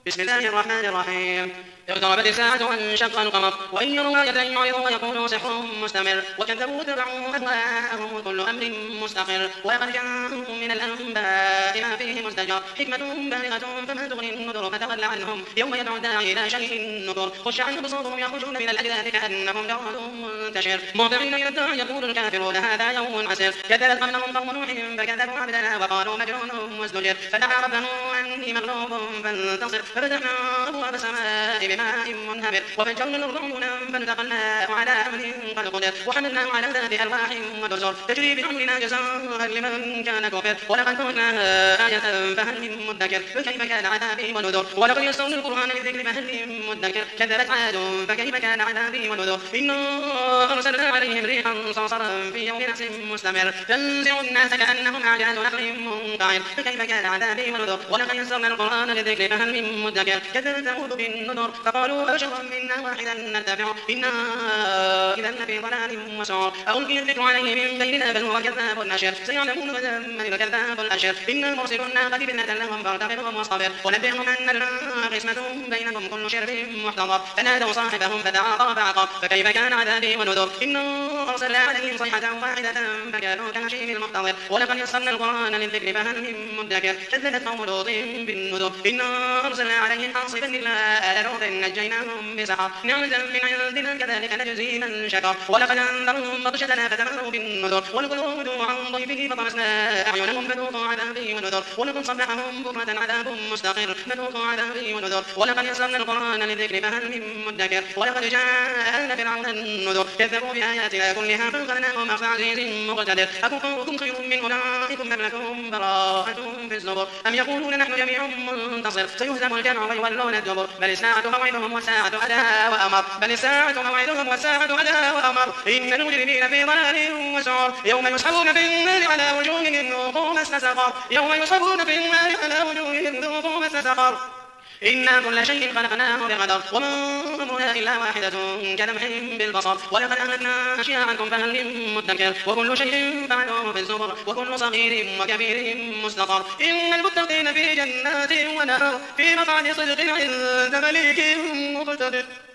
بسم الله الرحمن الرحيم. اقتربت الساعة وانشق القمر وإن يروا آية يعرضوا ويقولوا سحر مستمر وكذبوا واتبعوا أهواءهم كل أمر مستقر ولقد جاءهم من الأنباء ما فيه مزدجر حكمة بالغة فما تغني النذر فتول عنهم يوم يدعو الداعي إلى شيء نكر خش عنهم بصوتهم يخرجون من الأجداث كأنهم جراد منتشر مهطعين إلى الداعي يقول الكافرون هذا يوم عسير كذبت قبلهم قوم نوح فكذبوا عبدنا وقالوا مجنون وازدجر فدعا ربه أني مغلوب فانتصر ففتحنا أبواب السماء بماء منهمر وفجرنا الأرض عيونا فالتقيناه على أمر قد قدر وحملناه على ذات ألواح ودسر تجري بأمرنا جزاء لمن كان كفر ولقد فوتناها آية فهل من مدكر فكيف كان عذابي ونذر ولقد يسرنا القرآن للذكر فهل من مدكر كذبت عاد فكيف كان عذابي ونذر إنا أرسلنا عليهم ريحا صرصرا في يوم نحس مستمر تنزع الناس كأنهم أعجاز نخل منقعر فكيف كان عذابي ونذر ولقد يسرنا القرآن للذكر فهل من مدكر كذبت ثمود بالنذر فقالوا أبشرا منا واحدا نتبعه إنا إذا لفي ضلال وسعر ألقي الذكر عليه من بيننا بل هو كذاب أشر سيعلمون غدا من الكذاب الأشر إنا مرسل الناقة فتنة لهم فارتقبهم واصطبر ونبئهم أن الماء قسمة بينهم كل شرب محتضر فنادوا صاحبهم فتعاطى فعقر فكيف كان عذابي ونذر إنا أرسلنا عليهم صيحة واحدة فكانوا كهشيم المحتضر ولقد يسرنا القرآن للذكر فهل من مدكر كذبت قوم لوط بالنذر إنا أرسلنا عليهم حاصبا إلا آل لوط نجيناهم بسحر نعمة من عندنا كذلك نجزي من شكر ولقد أنذرهم بطشتنا فتماروا بالنذر ولقد عن ضيفه فطمسنا أعينهم فذوقوا عذابي ونذر ولقد صبحهم بكرة عذاب مستقر فذوقوا عذابي ونذر ولقد يسرنا القرآن للذكر فهل من مدكر ولقد جاء آل فرعون النذر كذبوا بآياتنا كلها فأخذناهم أخذ عزيز مقتدر أكفركم خير من أولئكم أم لكم براءة في الزبر أم يقولون نحن جميع منتصر سيهزم الجمع ويولون الدبر بل الساعة موعدهم والساعة أدهى وأمر بل الساعة موعدهم والساعة أدهى وأمر إن المجرمين في ضلال وسعر يوم يسحبون في النار على وجوههم ذوقوا مس سقر يوم يسحبون في النار على وجوههم ذوقوا مس سقر إنا كل شيء خلقناه بقدر وما أمرنا إلا واحدة كلمح بالبصر ولقد أهلكنا أشياعكم فهل من مدكر وكل شيء فعلوه في الزبر وكل صغير وكبير مستقر إن المتقين في جنات ونهر في مقعد صدق عند مليك مقتدر.